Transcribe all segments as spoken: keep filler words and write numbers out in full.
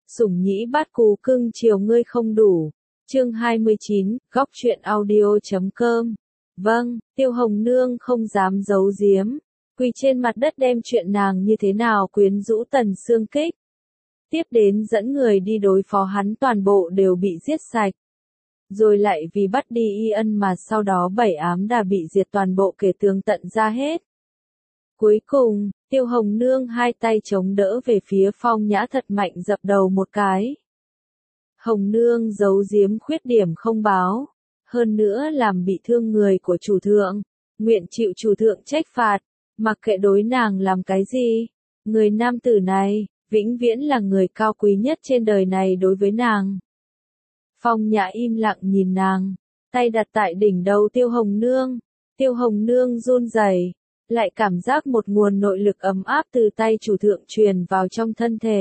Sủng nhĩ bát cú cưng chiều ngươi không đủ. Chương hai mươi chín, góc truyện audio chấm com. Vâng, Tiêu Hồng Nương không dám giấu giếm, quỳ trên mặt đất đem chuyện nàng như thế nào quyến rũ Tần Xương Kích. Tiếp đến dẫn người đi đối phó hắn toàn bộ đều bị giết sạch. Rồi lại vì bắt đi Y Ân mà sau đó bảy ám đà bị diệt toàn bộ kể tường tận ra hết. Cuối cùng, Tiêu Hồng Nương hai tay chống đỡ về phía Phong Nhã thật mạnh dập đầu một cái. Hồng Nương giấu giếm khuyết điểm không báo, hơn nữa làm bị thương người của chủ thượng, nguyện chịu chủ thượng trách phạt, mặc kệ đối nàng làm cái gì. Người nam tử này, vĩnh viễn là người cao quý nhất trên đời này đối với nàng. Phong Nhã im lặng nhìn nàng, tay đặt tại đỉnh đầu Tiêu Hồng Nương. Tiêu Hồng Nương run rẩy, lại cảm giác một nguồn nội lực ấm áp từ tay chủ thượng truyền vào trong thân thể,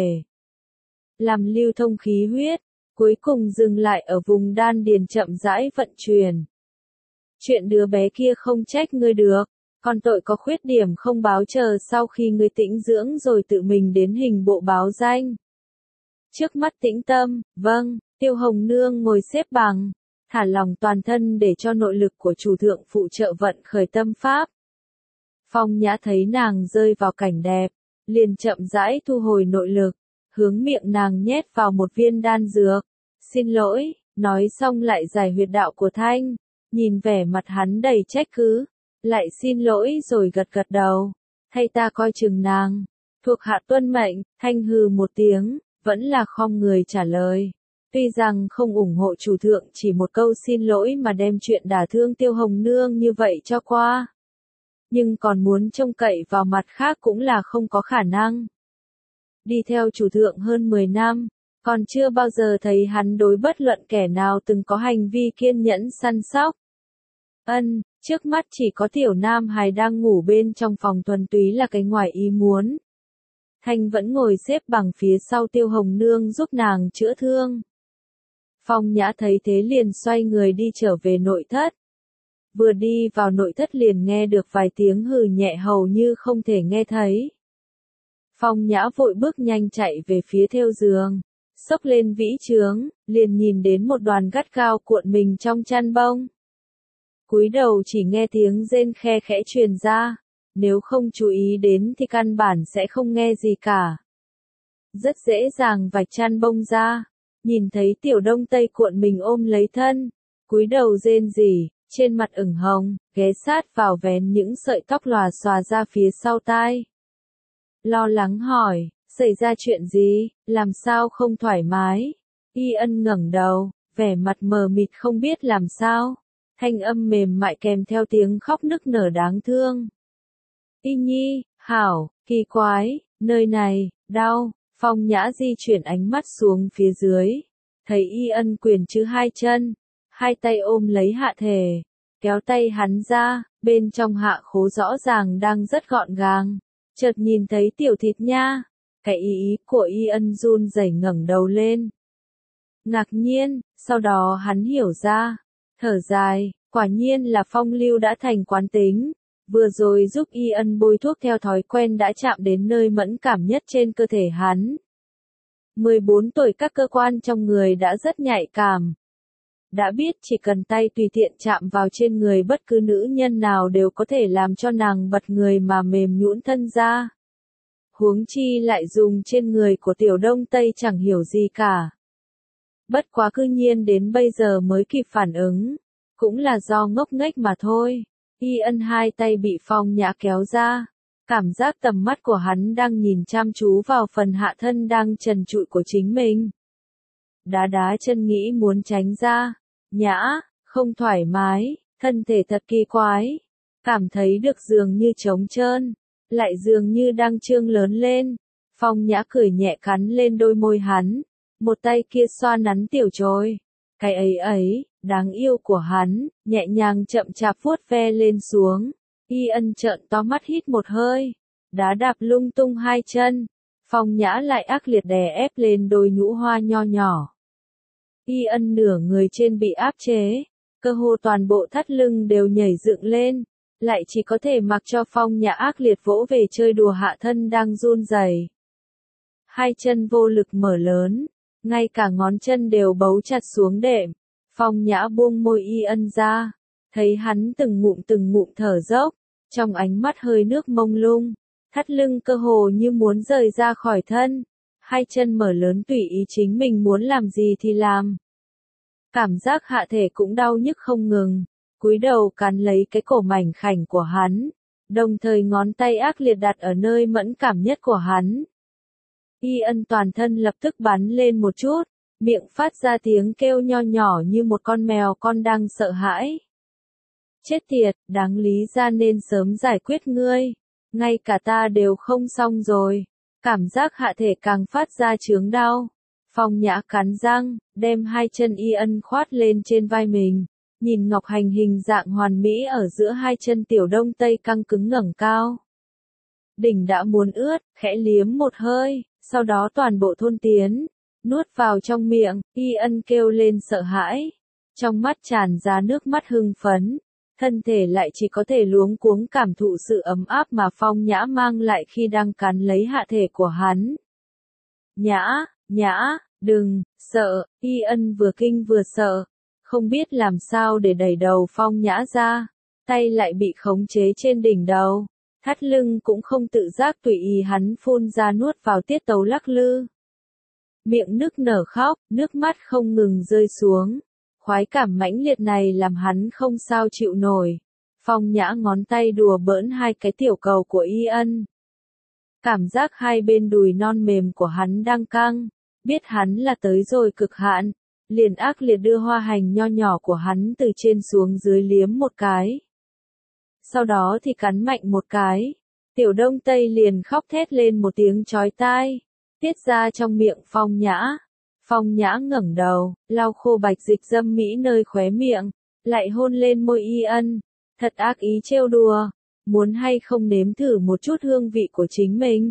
làm lưu thông khí huyết, cuối cùng dừng lại ở vùng đan điền chậm rãi vận chuyển. Chuyện đứa bé kia không trách ngươi được, còn tội có khuyết điểm không báo chờ sau khi ngươi tĩnh dưỡng rồi tự mình đến hình bộ báo danh. Trước mắt tĩnh tâm, vâng. Tiêu Hồng Nương ngồi xếp bằng, thả lòng toàn thân để cho nội lực của chủ thượng phụ trợ vận khởi tâm pháp. Phong Nhã thấy nàng rơi vào cảnh đẹp, liền chậm rãi thu hồi nội lực, hướng miệng nàng nhét vào một viên đan dược. Xin lỗi, nói xong lại giải huyệt đạo của Thanh, nhìn vẻ mặt hắn đầy trách cứ, lại xin lỗi rồi gật gật đầu, thay ta coi chừng nàng, thuộc hạ tuân mệnh. Thanh hừ một tiếng, vẫn là khom người trả lời. Tuy rằng không ủng hộ chủ thượng chỉ một câu xin lỗi mà đem chuyện đả thương Tiêu Hồng Nương như vậy cho qua, nhưng còn muốn trông cậy vào mặt khác cũng là không có khả năng. Đi theo chủ thượng hơn mười năm, còn chưa bao giờ thấy hắn đối bất luận kẻ nào từng có hành vi kiên nhẫn săn sóc. Ân, trước mắt chỉ có tiểu nam hài đang ngủ bên trong phòng thuần túy là cái ngoài ý muốn. Thanh vẫn ngồi xếp bằng phía sau Tiêu Hồng Nương giúp nàng chữa thương. Phong Nhã thấy thế liền xoay người đi trở về nội thất. Vừa đi vào nội thất liền nghe được vài tiếng hừ nhẹ hầu như không thể nghe thấy. Phong Nhã vội bước nhanh chạy về phía theo giường, xốc lên vĩ trướng, liền nhìn đến một đoàn gắt gao cuộn mình trong chăn bông. Cúi đầu chỉ nghe tiếng rên khe khẽ truyền ra, nếu không chú ý đến thì căn bản sẽ không nghe gì cả. Rất dễ dàng vạch chăn bông ra, nhìn thấy Tiểu Đông Tây cuộn mình ôm lấy thân, cúi đầu rên rỉ, trên mặt ửng hồng, ghé sát vào vén những sợi tóc lòa xòa ra phía sau tai. Lo lắng hỏi, xảy ra chuyện gì, làm sao không thoải mái? Y Ân ngẩng đầu, vẻ mặt mờ mịt không biết làm sao, thanh âm mềm mại kèm theo tiếng khóc nức nở đáng thương. Y Nhi, hảo, kỳ quái, nơi này, đau. Phong Nhã di chuyển ánh mắt xuống phía dưới, thấy Y Ân quyền chứ hai chân, hai tay ôm lấy hạ thể, kéo tay hắn ra, bên trong hạ khố rõ ràng đang rất gọn gàng, chợt nhìn thấy tiểu thịt nha, cái ý ý của Y Ân run rẩy ngẩng đầu lên. Ngạc nhiên, sau đó hắn hiểu ra, thở dài, quả nhiên là phong lưu đã thành quán tính. Vừa rồi giúp Y Ân bôi thuốc theo thói quen đã chạm đến nơi mẫn cảm nhất trên cơ thể hắn. mười bốn tuổi các cơ quan trong người đã rất nhạy cảm. Đã biết chỉ cần tay tùy tiện chạm vào trên người bất cứ nữ nhân nào đều có thể làm cho nàng bật người mà mềm nhũn thân ra. Huống chi lại dùng trên người của Tiểu Đông Tây chẳng hiểu gì cả. Bất quá cư nhiên đến bây giờ mới kịp phản ứng, cũng là do ngốc nghếch mà thôi. Y Ân hai tay bị Phong Nhã kéo ra, cảm giác tầm mắt của hắn đang nhìn chăm chú vào phần hạ thân đang trần trụi của chính mình. Đá đá chân nghĩ muốn tránh ra, Nhã, không thoải mái, thân thể thật kỳ quái, cảm thấy được dường như trống trơn, lại dường như đang trương lớn lên. Phong Nhã cười nhẹ cắn lên đôi môi hắn, một tay kia xoa nắn tiểu trôi. Cái ấy ấy, đáng yêu của hắn, nhẹ nhàng chậm chạp vuốt ve lên xuống. Y Ân trợn to mắt hít một hơi, đá đạp lung tung hai chân. Phong Nhã lại ác liệt đè ép lên đôi nhũ hoa nho nhỏ. Y Ân nửa người trên bị áp chế, cơ hồ toàn bộ thắt lưng đều nhảy dựng lên, lại chỉ có thể mặc cho Phong Nhã ác liệt vỗ về chơi đùa hạ thân đang run rẩy. Hai chân vô lực mở lớn, ngay cả ngón chân đều bấu chặt xuống đệm. Phong Nhã buông môi Y Ân ra, thấy hắn từng ngụm từng ngụm thở dốc, trong ánh mắt hơi nước mông lung, thắt lưng cơ hồ như muốn rời ra khỏi thân, hai chân mở lớn tùy ý chính mình muốn làm gì thì làm. Cảm giác hạ thể cũng đau nhức không ngừng, cúi đầu cắn lấy cái cổ mảnh khảnh của hắn, đồng thời ngón tay ác liệt đặt ở nơi mẫn cảm nhất của hắn. Y Ân toàn thân lập tức bắn lên một chút, miệng phát ra tiếng kêu nho nhỏ như một con mèo con đang sợ hãi. Chết tiệt, đáng lý ra nên sớm giải quyết ngươi, ngay cả ta đều không xong rồi. Cảm giác hạ thể càng phát ra chướng đau. Phong Nhã cắn răng, đem hai chân Y Ân khoát lên trên vai mình, nhìn ngọc hành hình dạng hoàn mỹ ở giữa hai chân Tiểu Đông Tây căng cứng ngẩng cao. Đỉnh đã muốn ướt, khẽ liếm một hơi, sau đó toàn bộ thôn tiến, nuốt vào trong miệng. Y Ân kêu lên sợ hãi, trong mắt tràn ra nước mắt hưng phấn, thân thể lại chỉ có thể luống cuống cảm thụ sự ấm áp mà Phong Nhã mang lại khi đang cắn lấy hạ thể của hắn. Nhã, Nhã, đừng, sợ. Y Ân vừa kinh vừa sợ, không biết làm sao để đẩy đầu Phong Nhã ra, tay lại bị khống chế trên đỉnh đầu, thắt lưng cũng không tự giác tùy ý hắn phun ra nuốt vào tiết tấu lắc lư. Miệng nức nở khóc, nước mắt không ngừng rơi xuống. Khoái cảm mãnh liệt này làm hắn không sao chịu nổi. Phong Nhã ngón tay đùa bỡn hai cái tiểu cầu của Y Ân. Cảm giác hai bên đùi non mềm của hắn đang căng, biết hắn là tới rồi cực hạn, liền ác liệt đưa hoa hành nho nhỏ của hắn từ trên xuống dưới liếm một cái. Sau đó thì cắn mạnh một cái, Tiểu Đông Tây liền khóc thét lên một tiếng chói tai, tiết ra trong miệng Phong Nhã. Phong Nhã ngẩng đầu, lau khô bạch dịch dâm mỹ nơi khóe miệng, lại hôn lên môi Y Ân, thật ác ý trêu đùa, muốn hay không nếm thử một chút hương vị của chính mình.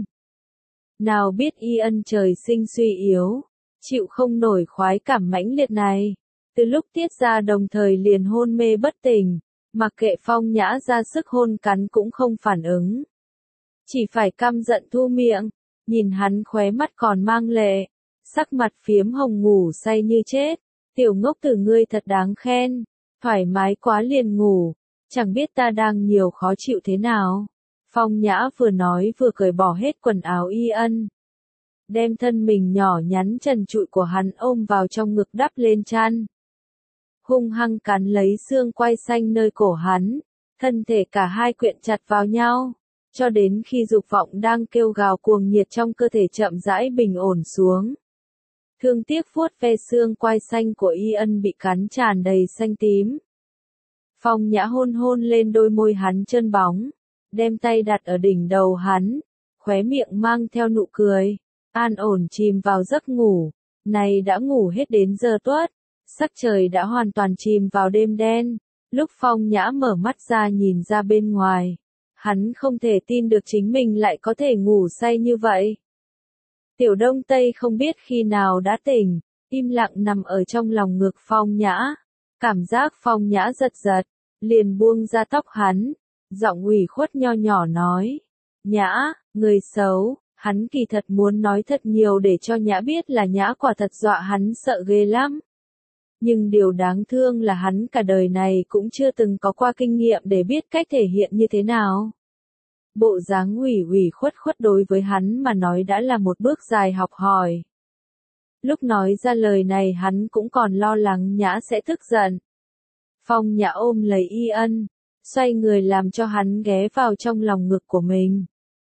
Nào biết Y Ân trời sinh suy yếu, chịu không nổi khoái cảm mãnh liệt này, từ lúc tiết ra đồng thời liền hôn mê bất tỉnh, mặc kệ Phong Nhã ra sức hôn cắn cũng không phản ứng. Chỉ phải căm giận thu miệng, nhìn hắn khóe mắt còn mang lệ, sắc mặt phiếm hồng ngủ say như chết. Tiểu ngốc tử ngươi thật đáng khen, thoải mái quá liền ngủ, chẳng biết ta đang nhiều khó chịu thế nào. Phong Nhã vừa nói vừa cởi bỏ hết quần áo Y Ân, đem thân mình nhỏ nhắn trần trụi của hắn ôm vào trong ngực đắp lên chăn, hung hăng cắn lấy xương quai xanh nơi cổ hắn, thân thể cả hai quyện chặt vào nhau, cho đến khi dục vọng đang kêu gào cuồng nhiệt trong cơ thể chậm rãi bình ổn xuống. Thương tiếc vuốt ve xương quai xanh của Y Ân bị cắn tràn đầy xanh tím. Phong Nhã hôn hôn lên đôi môi hắn trơn bóng, đem tay đặt ở đỉnh đầu hắn, khóe miệng mang theo nụ cười, an ổn chìm vào giấc ngủ. Này đã ngủ hết đến giờ tuất, sắc trời đã hoàn toàn chìm vào đêm đen. Lúc Phong Nhã mở mắt ra nhìn ra bên ngoài, hắn không thể tin được chính mình lại có thể ngủ say như vậy. Tiểu Đông Tây không biết khi nào đã tỉnh, im lặng nằm ở trong lòng ngực Phong Nhã. Cảm giác Phong Nhã giật giật, liền buông ra tóc hắn, giọng ủy khuất nho nhỏ nói. Nhã, người xấu, hắn kỳ thật muốn nói thật nhiều để cho Nhã biết là Nhã quả thật dọa hắn sợ ghê lắm. Nhưng điều đáng thương là hắn cả đời này cũng chưa từng có qua kinh nghiệm để biết cách thể hiện như thế nào. Bộ dáng ủy ủy khuất khuất đối với hắn mà nói đã là một bước dài học hỏi. Lúc nói ra lời này hắn cũng còn lo lắng Nhã sẽ tức giận. Phong Nhã ôm lấy Y Ân, xoay người làm cho hắn ghé vào trong lòng ngực của mình.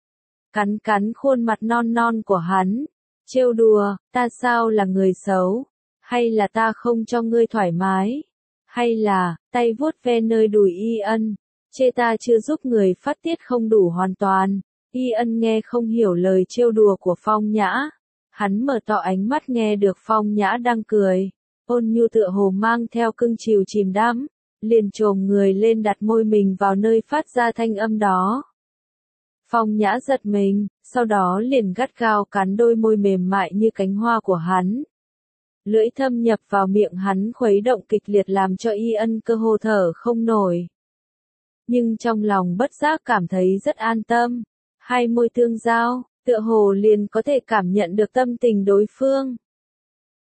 Cắn cắn khuôn mặt non non của hắn, trêu đùa, ta sao là người xấu, hay là ta không cho ngươi thoải mái, hay là, tay vuốt ve nơi đùi Y Ân, chê ta chưa giúp người phát tiết không đủ hoàn toàn. Y Ân nghe không hiểu lời trêu đùa của Phong Nhã, hắn mở to ánh mắt nghe được Phong Nhã đang cười, ôn nhu tựa hồ mang theo cưng chiều chìm đắm, liền chồm người lên đặt môi mình vào nơi phát ra thanh âm đó. Phong Nhã giật mình, sau đó liền gắt gao cắn đôi môi mềm mại như cánh hoa của hắn. Lưỡi thâm nhập vào miệng hắn khuấy động kịch liệt làm cho Y Ân cơ hồ thở không nổi. Nhưng trong lòng bất giác cảm thấy rất an tâm, hai môi tương giao, tựa hồ liền có thể cảm nhận được tâm tình đối phương.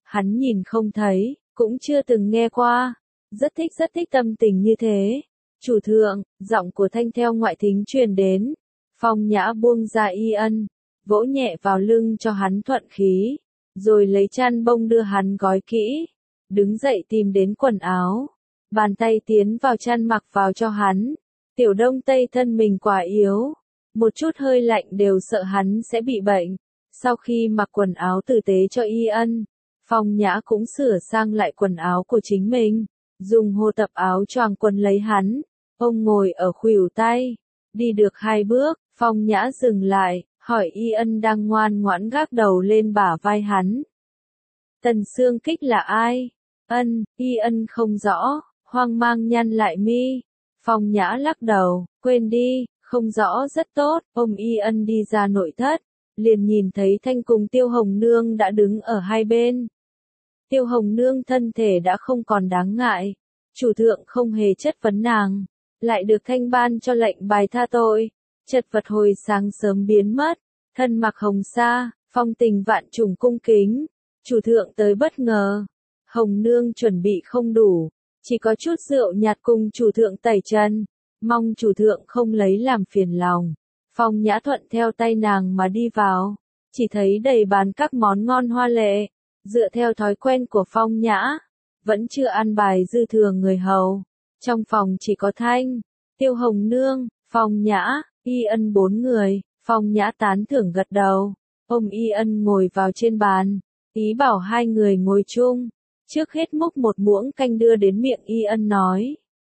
Hắn nhìn không thấy, cũng chưa từng nghe qua. Rất thích rất thích tâm tình như thế. Chủ thượng, giọng của Thanh theo ngoại thính truyền đến. Phong Nhã buông ra Y Ân, vỗ nhẹ vào lưng cho hắn thuận khí, rồi lấy chăn bông đưa hắn gói kỹ. Đứng dậy tìm đến quần áo, bàn tay tiến vào chăn mặc vào cho hắn. Tiểu Đông Tây thân mình quá yếu, một chút hơi lạnh đều sợ hắn sẽ bị bệnh. Sau khi mặc quần áo tử tế cho Y Ân, Phong Nhã cũng sửa sang lại quần áo của chính mình, dùng hồ tập áo choàng quần lấy hắn. Ông ngồi ở khuỷu tay, đi được hai bước, Phong Nhã dừng lại, hỏi Y Ân đang ngoan ngoãn gác đầu lên bả vai hắn. Tần Xương Kích là ai? Ân, Y Ân không rõ, hoang mang nhăn lại mi. Phong Nhã lắc đầu, quên đi, không rõ rất tốt. Ôm Y Ân đi ra nội thất, liền nhìn thấy Thanh cùng Tiêu Hồng Nương đã đứng ở hai bên. Tiêu Hồng Nương thân thể đã không còn đáng ngại, chủ thượng không hề chất vấn nàng, lại được Thanh ban cho lệnh bài tha tội. Chật vật hồi sáng sớm biến mất, thân mặc hồng sa, phong tình vạn trùng cung kính. Chủ thượng tới bất ngờ, Hồng Nương chuẩn bị không đủ, chỉ có chút rượu nhạt cùng chủ thượng tẩy chân, mong chủ thượng không lấy làm phiền lòng. Phong Nhã thuận theo tay nàng mà đi vào, chỉ thấy đầy bán các món ngon hoa lệ. Dựa theo thói quen của Phong Nhã, vẫn chưa ăn bài dư thừa người hầu. Trong phòng chỉ có Thanh, Tiêu Hồng Nương, Phong Nhã, Y Ân bốn người. Phong Nhã tán thưởng gật đầu, ôm Y Ân ngồi vào trên bàn, ý bảo hai người ngồi chung. Trước hết múc một muỗng canh đưa đến miệng Y Ân nói.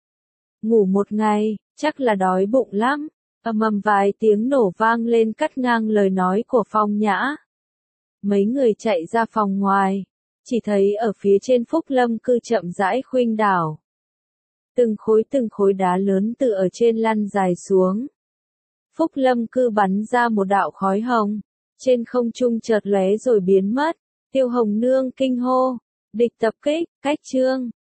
Ngủ một ngày, chắc là đói bụng lắm. Ầm ầm vài tiếng nổ vang lên cắt ngang lời nói của Phong Nhã. Mấy người chạy ra phòng ngoài, chỉ thấy ở phía trên Phúc Lâm cư chậm rãi khuynh đảo. Từng khối từng khối đá lớn từ ở trên lăn dài xuống. Phúc Lâm cư bắn ra một đạo khói hồng, trên không trung chợt lóe rồi biến mất. Tiêu Hồng Nương kinh hô, địch tập kích, cách chương.